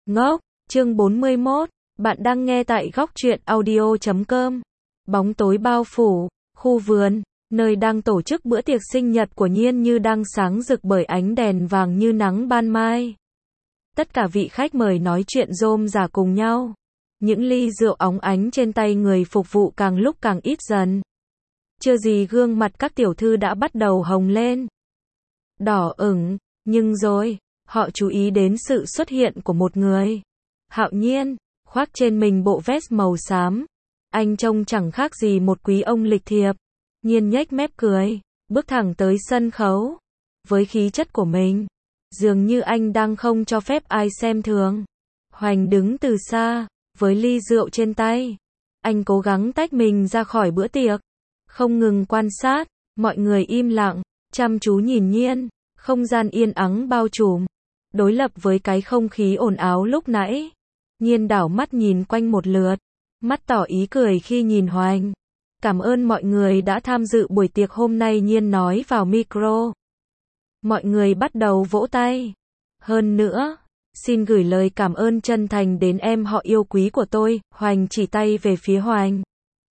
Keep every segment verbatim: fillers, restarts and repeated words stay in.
Ngốc, chương bốn mươi mốt, bạn đang nghe tại góc truyện audio chấm com. Bóng tối bao phủ, khu vườn, nơi đang tổ chức bữa tiệc sinh nhật của Nhiên như đang sáng rực bởi ánh đèn vàng như nắng ban mai. Tất cả vị khách mời nói chuyện rôm rả cùng nhau. Những ly rượu óng ánh trên tay người phục vụ càng lúc càng ít dần. Chưa gì gương mặt các tiểu thư đã bắt đầu hồng lên. Đỏ ửng, nhưng rồi, họ chú ý đến sự xuất hiện của một người. Hạo Nhiên, khoác trên mình bộ vest màu xám. Anh trông chẳng khác gì một quý ông lịch thiệp. Nhiên nhếch mép cười, bước thẳng tới sân khấu. Với khí chất của mình, dường như anh đang không cho phép ai xem thường. Hoành đứng từ xa, với ly rượu trên tay. Anh cố gắng tách mình ra khỏi bữa tiệc. Không ngừng quan sát, mọi người im lặng, chăm chú nhìn Nhiên. Không gian yên ắng bao trùm. Đối lập với cái không khí ồn ào lúc nãy. Nhiên đảo mắt nhìn quanh một lượt. Mắt tỏ ý cười khi nhìn Hoành. Cảm ơn mọi người đã tham dự buổi tiệc hôm nay, Nhiên nói vào micro. Mọi người bắt đầu vỗ tay. Hơn nữa, xin gửi lời cảm ơn chân thành đến em họ yêu quý của tôi. Hoành chỉ tay về phía Hoành.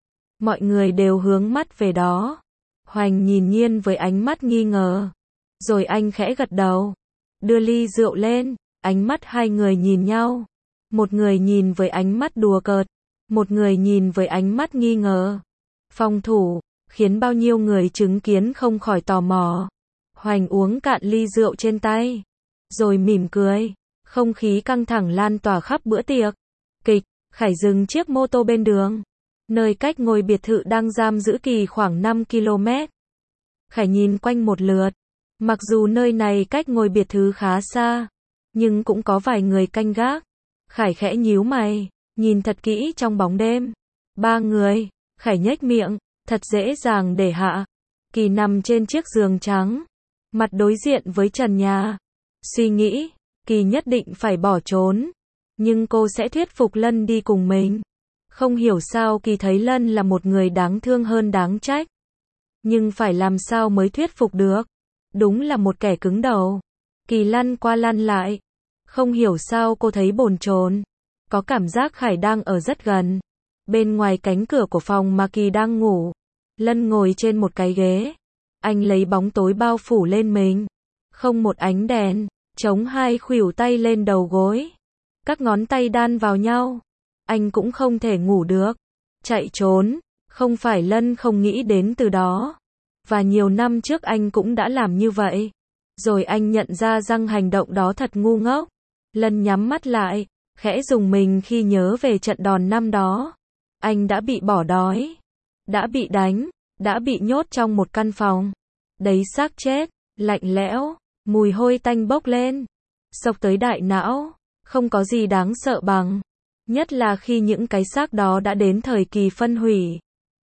Mọi người đều hướng mắt về đó. Hoành nhìn Nhiên với ánh mắt nghi ngờ. Rồi anh khẽ gật đầu. Đưa ly rượu lên. Ánh mắt hai người nhìn nhau. Một người nhìn với ánh mắt đùa cợt. Một người nhìn với ánh mắt nghi ngờ. Phòng thủ, khiến bao nhiêu người chứng kiến không khỏi tò mò. Hoành uống cạn ly rượu trên tay. Rồi mỉm cười. Không khí căng thẳng lan tỏa khắp bữa tiệc. Kịch, Khải dừng chiếc mô tô bên đường. Nơi cách ngôi biệt thự đang giam giữ Kỳ khoảng năm ki lô mét. Khải nhìn quanh một lượt. Mặc dù nơi này cách ngôi biệt thự khá xa, nhưng cũng có vài người canh gác. Khải khẽ nhíu mày, nhìn thật kỹ trong bóng đêm. Ba người, Khải nhếch miệng, thật dễ dàng để hạ. Kỳ nằm trên chiếc giường trắng, mặt đối diện với trần nhà. Suy nghĩ, Kỳ nhất định phải bỏ trốn. Nhưng cô sẽ thuyết phục Lân đi cùng mình. Không hiểu sao Kỳ thấy Lân là một người đáng thương hơn đáng trách. Nhưng phải làm sao mới thuyết phục được. Đúng là một kẻ cứng đầu. Kỳ lăn qua lăn lại. Không hiểu sao cô thấy bồn chồn. Có cảm giác Khải đang ở rất gần. Bên ngoài cánh cửa của phòng mà Kỳ đang ngủ. Lân ngồi trên một cái ghế. Anh lấy bóng tối bao phủ lên mình. Không một ánh đèn. Chống hai khuỷu tay lên đầu gối. Các ngón tay đan vào nhau. Anh cũng không thể ngủ được. Chạy trốn. Không phải Lân không nghĩ đến từ đó. Và nhiều năm trước anh cũng đã làm như vậy. Rồi anh nhận ra rằng hành động đó thật ngu ngốc. Lân nhắm mắt lại, khẽ rùng mình khi nhớ về trận đòn năm đó. Anh đã bị bỏ đói, đã bị đánh, đã bị nhốt trong một căn phòng. Đấy xác chết, lạnh lẽo, mùi hôi tanh bốc lên. Xộc tới đại não, không có gì đáng sợ bằng. Nhất là khi những cái xác đó đã đến thời kỳ phân hủy.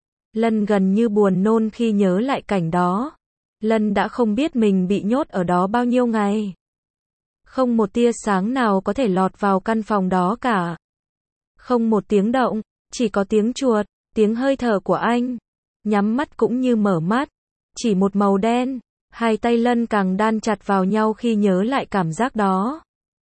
Lân gần như buồn nôn khi nhớ lại cảnh đó. Lân đã không biết mình bị nhốt ở đó bao nhiêu ngày. Không một tia sáng nào có thể lọt vào căn phòng đó cả. Không một tiếng động, chỉ có tiếng chuột, tiếng hơi thở của anh. Nhắm mắt cũng như mở mắt. Chỉ một màu đen. Hai tay Lân càng đan chặt vào nhau khi nhớ lại cảm giác đó.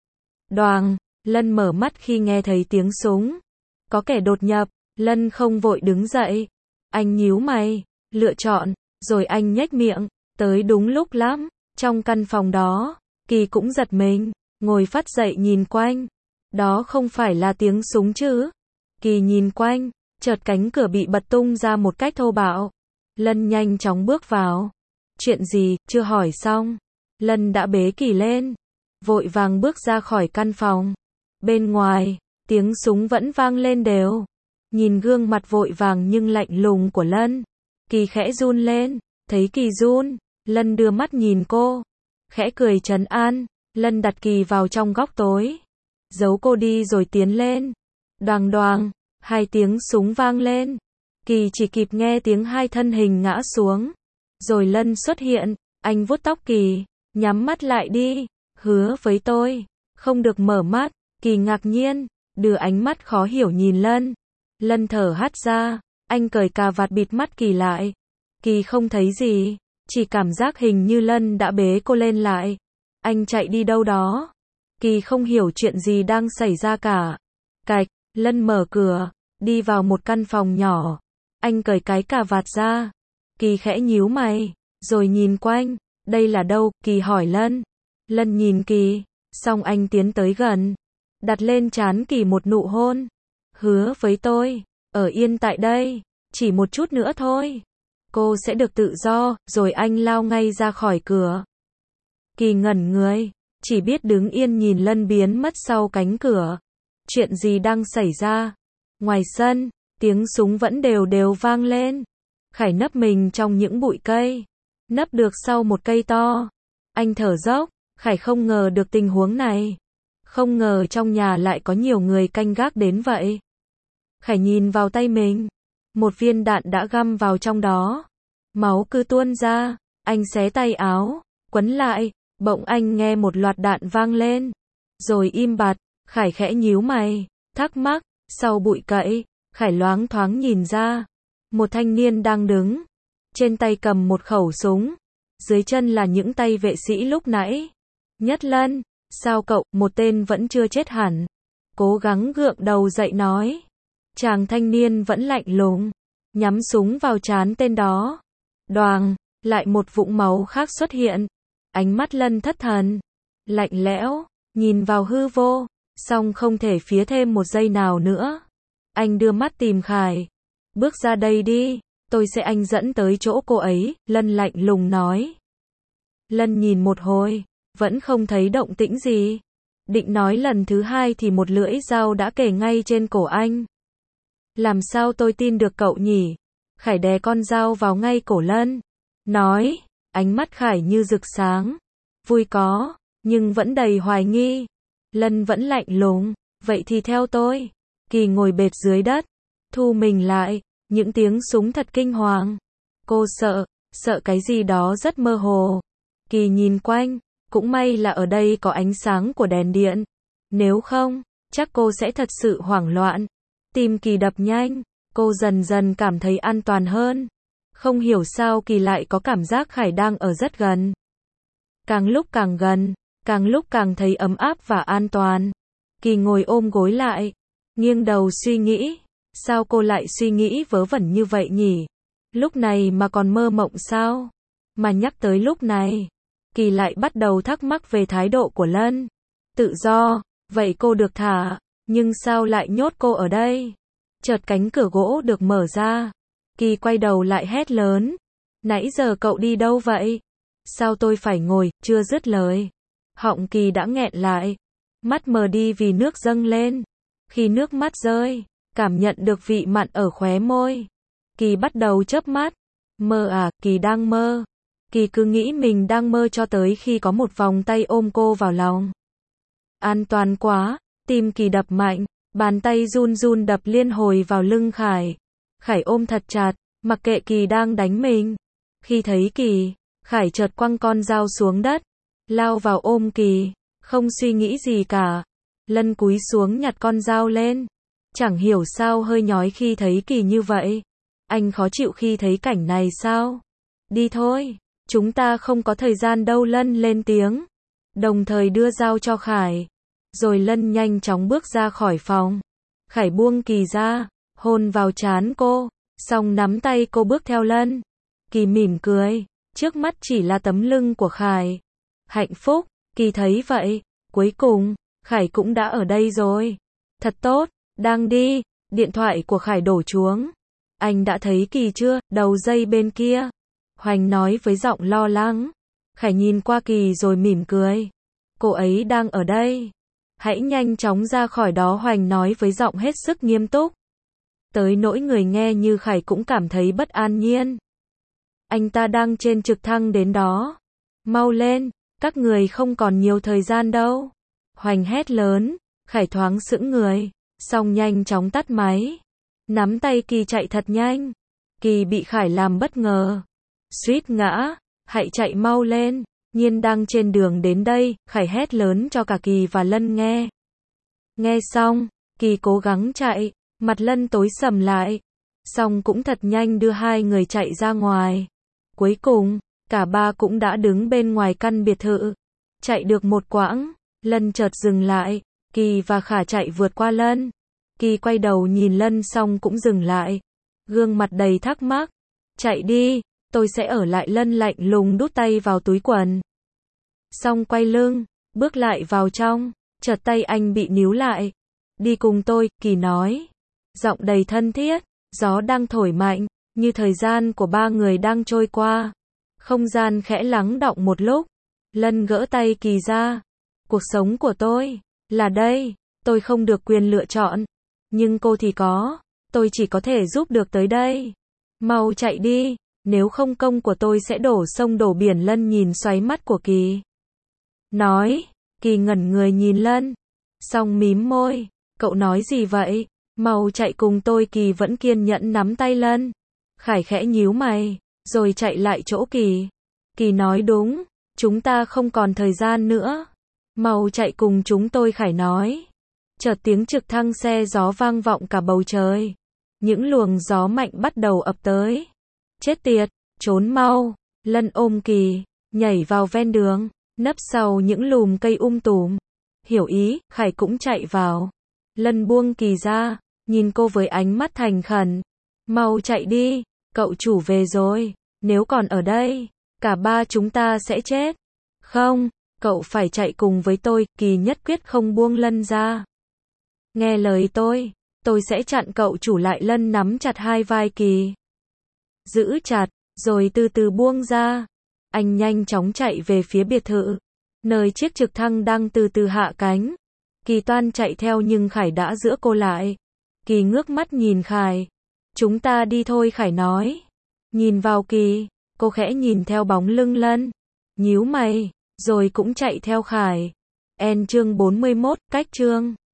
Đoàng, Lân mở mắt khi nghe thấy tiếng súng. Có kẻ đột nhập. Lân không vội đứng dậy. Anh nhíu mày, lựa chọn, rồi anh nhếch miệng, tới đúng lúc lắm. Trong căn phòng đó, Kỳ cũng giật mình, ngồi phắt dậy nhìn quanh. Đó không phải là tiếng súng chứ? Kỳ nhìn quanh, chợt cánh cửa bị bật tung ra một cách thô bạo. Lân nhanh chóng bước vào. Chuyện gì, chưa hỏi xong. Lân đã bế Kỳ lên, vội vàng bước ra khỏi căn phòng. Bên ngoài, tiếng súng vẫn vang lên đều. Nhìn gương mặt vội vàng nhưng lạnh lùng của Lân, Kỳ khẽ run lên. Thấy Kỳ run, Lân đưa mắt nhìn cô, khẽ cười trấn an. Lân đặt Kỳ vào trong góc tối, giấu cô đi rồi tiến lên. Đoàng đoàng, hai tiếng súng vang lên. Kỳ chỉ kịp nghe tiếng hai thân hình ngã xuống. Rồi Lân xuất hiện, anh vuốt tóc Kỳ, nhắm mắt lại đi, hứa với tôi, không được mở mắt. Kỳ ngạc nhiên, đưa ánh mắt khó hiểu nhìn Lân. Lân thở hắt ra, anh cởi cà vạt bịt mắt Kỳ lại. Kỳ không thấy gì, chỉ cảm giác hình như Lân đã bế cô lên lại. Anh chạy đi đâu đó. Kỳ không hiểu chuyện gì đang xảy ra cả. Cạch, Lân mở cửa, đi vào một căn phòng nhỏ. Anh cởi cái cà vạt ra. Kỳ khẽ nhíu mày, rồi nhìn quanh. Đây là đâu? Kỳ hỏi Lân. Lân nhìn Kỳ, xong anh tiến tới gần, đặt lên trán Kỳ một nụ hôn. Hứa với tôi, ở yên tại đây, chỉ một chút nữa thôi. Cô sẽ được tự do, rồi anh lao ngay ra khỏi cửa. Kỳ ngẩn người, chỉ biết đứng yên nhìn Lân biến mất sau cánh cửa. Chuyện gì đang xảy ra? Ngoài sân, tiếng súng vẫn đều đều vang lên. Khải nấp mình trong những bụi cây, nấp được sau một cây to. Anh thở dốc, Khải không ngờ được tình huống này. Không ngờ trong nhà lại có nhiều người canh gác đến vậy. Khải nhìn vào tay mình, một viên đạn đã găm vào trong đó. Máu cứ tuôn ra, anh xé tay áo, quấn lại, bỗng anh nghe một loạt đạn vang lên. Rồi im bặt, Khải khẽ nhíu mày, thắc mắc, sau bụi cậy, Khải loáng thoáng nhìn ra. Một thanh niên đang đứng, trên tay cầm một khẩu súng, dưới chân là những tay vệ sĩ lúc nãy. Nhất Lân, sao cậu, một tên vẫn chưa chết hẳn. Cố gắng gượng đầu dậy nói. Chàng thanh niên vẫn lạnh lùng, nhắm súng vào trán tên đó. Đoàng, lại một vũng máu khác xuất hiện. Ánh mắt Lân thất thần, lạnh lẽo, nhìn vào hư vô, song không thể phía thêm một giây nào nữa. Anh đưa mắt tìm Khải. Bước ra đây đi, tôi sẽ anh dẫn tới chỗ cô ấy, Lân lạnh lùng nói. Lân nhìn một hồi, vẫn không thấy động tĩnh gì. Định nói lần thứ hai thì một lưỡi dao đã kề ngay trên cổ anh. Làm sao tôi tin được cậu nhỉ? Khải đè con dao vào ngay cổ Lân. Nói, ánh mắt Khải như rực sáng. Vui có, nhưng vẫn đầy hoài nghi. Lân vẫn lạnh lùng, vậy thì theo tôi. Kỳ ngồi bệt dưới đất, thu mình lại, những tiếng súng thật kinh hoàng. Cô sợ, sợ cái gì đó rất mơ hồ. Kỳ nhìn quanh, cũng may là ở đây có ánh sáng của đèn điện. Nếu không, chắc cô sẽ thật sự hoảng loạn. Tim Kỳ đập nhanh, cô dần dần cảm thấy an toàn hơn. Không hiểu sao Kỳ lại có cảm giác Khải đang ở rất gần. Càng lúc càng gần, càng lúc càng thấy ấm áp và an toàn. Kỳ ngồi ôm gối lại, nghiêng đầu suy nghĩ. Sao cô lại suy nghĩ vớ vẩn như vậy nhỉ? Lúc này mà còn mơ mộng sao? Mà nhắc tới lúc này, Kỳ lại bắt đầu thắc mắc về thái độ của Lân. Tự do, vậy cô được thả, nhưng sao lại nhốt cô ở đây? Chợt cánh cửa gỗ được mở ra. Kỳ quay đầu lại hét lớn. Nãy giờ cậu đi đâu vậy? Sao tôi phải ngồi? Chưa dứt lời, họng Kỳ đã nghẹn lại. Mắt mờ đi vì nước dâng lên. Khi nước mắt rơi, cảm nhận được vị mặn ở khóe môi. Kỳ bắt đầu chớp mắt. Mơ à? Kỳ đang mơ. Kỳ cứ nghĩ mình đang mơ cho tới khi có một vòng tay ôm cô vào lòng. An toàn quá, tim Kỳ đập mạnh, bàn tay run run đập liên hồi vào lưng Khải. Khải ôm thật chặt, mặc kệ Kỳ đang đánh mình. Khi thấy Kỳ, Khải chợt quăng con dao xuống đất, lao vào ôm Kỳ, không suy nghĩ gì cả. Lân cúi xuống nhặt con dao lên. Chẳng hiểu sao hơi nhói khi thấy Kỳ như vậy. Anh khó chịu khi thấy cảnh này sao? Đi thôi, chúng ta không có thời gian đâu. Lân lên tiếng, đồng thời đưa dao cho Khải. Rồi Lân nhanh chóng bước ra khỏi phòng. Khải buông Kỳ ra, hôn vào trán cô, xong nắm tay cô bước theo Lân. Kỳ mỉm cười, trước mắt chỉ là tấm lưng của Khải. Hạnh phúc, Kỳ thấy vậy. Cuối cùng, Khải cũng đã ở đây rồi. Thật tốt, đang đi. Điện thoại của Khải đổ chuông. Anh đã thấy Kỳ chưa? Đầu dây bên kia. Hoành nói với giọng lo lắng. Khải nhìn qua Kỳ rồi mỉm cười. Cô ấy đang ở đây. Hãy nhanh chóng ra khỏi đó, Hoành nói với giọng hết sức nghiêm túc. Tới nỗi người nghe như Khải cũng cảm thấy bất an nhiên. Anh ta đang trên trực thăng đến đó. Mau lên, các người không còn nhiều thời gian đâu. Hoành hét lớn. Khải thoáng sững người, xong nhanh chóng tắt máy. Nắm tay Kỳ chạy thật nhanh. Kỳ bị Khải làm bất ngờ, suýt ngã. Hãy chạy mau lên, Nhiên đang trên đường đến đây. Khải hét lớn cho cả Kỳ và Lân nghe. Nghe xong, Kỳ cố gắng chạy, mặt Lân tối sầm lại. Xong cũng thật nhanh đưa hai người chạy ra ngoài. Cuối cùng, cả ba cũng đã đứng bên ngoài căn biệt thự. Chạy được một quãng, Lân chợt dừng lại, Kỳ và Khả chạy vượt qua Lân. Kỳ quay đầu nhìn Lân xong cũng dừng lại, gương mặt đầy thắc mắc. Chạy đi, tôi sẽ ở lại. Lân lạnh lùng đút tay vào túi quần. Xong quay lưng, bước lại vào trong, chợt tay anh bị níu lại. Đi cùng tôi, Kỳ nói. Giọng đầy thân thiết, gió đang thổi mạnh, như thời gian của ba người đang trôi qua. Không gian khẽ lắng đọng một lúc. Lân gỡ tay Kỳ ra. Cuộc sống của tôi là đây, tôi không được quyền lựa chọn, nhưng cô thì có, tôi chỉ có thể giúp được tới đây. Mau chạy đi, nếu không công của tôi sẽ đổ sông đổ biển. Lân nhìn xoáy mắt của Kỳ. Nói, Kỳ ngẩn người nhìn Lân, xong mím môi, cậu nói gì vậy? Mau chạy cùng tôi. Kỳ vẫn kiên nhẫn nắm tay Lân. Khải khẽ nhíu mày, rồi chạy lại chỗ Kỳ. Kỳ nói đúng, chúng ta không còn thời gian nữa. Mau chạy cùng chúng tôi. Khải nói. Chợt tiếng trực thăng xe gió vang vọng cả bầu trời. Những luồng gió mạnh bắt đầu ập tới. Chết tiệt, trốn mau. Lân ôm Kỳ, nhảy vào ven đường, nấp sau những lùm cây um tùm. Hiểu ý, Khải cũng chạy vào. Lân buông Kỳ ra, nhìn cô với ánh mắt thành khẩn. Mau chạy đi, cậu chủ về rồi. Nếu còn ở đây, cả ba chúng ta sẽ chết. Không, cậu phải chạy cùng với tôi. Kỳ nhất quyết không buông Lân ra. Nghe lời tôi, tôi sẽ chặn cậu chủ lại. Lân nắm chặt hai vai Kỳ, giữ chặt, rồi từ từ buông ra. Anh nhanh chóng chạy về phía biệt thự, nơi chiếc trực thăng đang từ từ hạ cánh. Kỳ toan chạy theo nhưng Khải đã giữ cô lại. Kỳ ngước mắt nhìn Khải. Chúng ta đi thôi. Khải nói. Nhìn vào Kỳ, cô khẽ nhìn theo bóng lưng Lân, nhíu mày, rồi cũng chạy theo Khải. End chương bốn mươi mốt, cách chương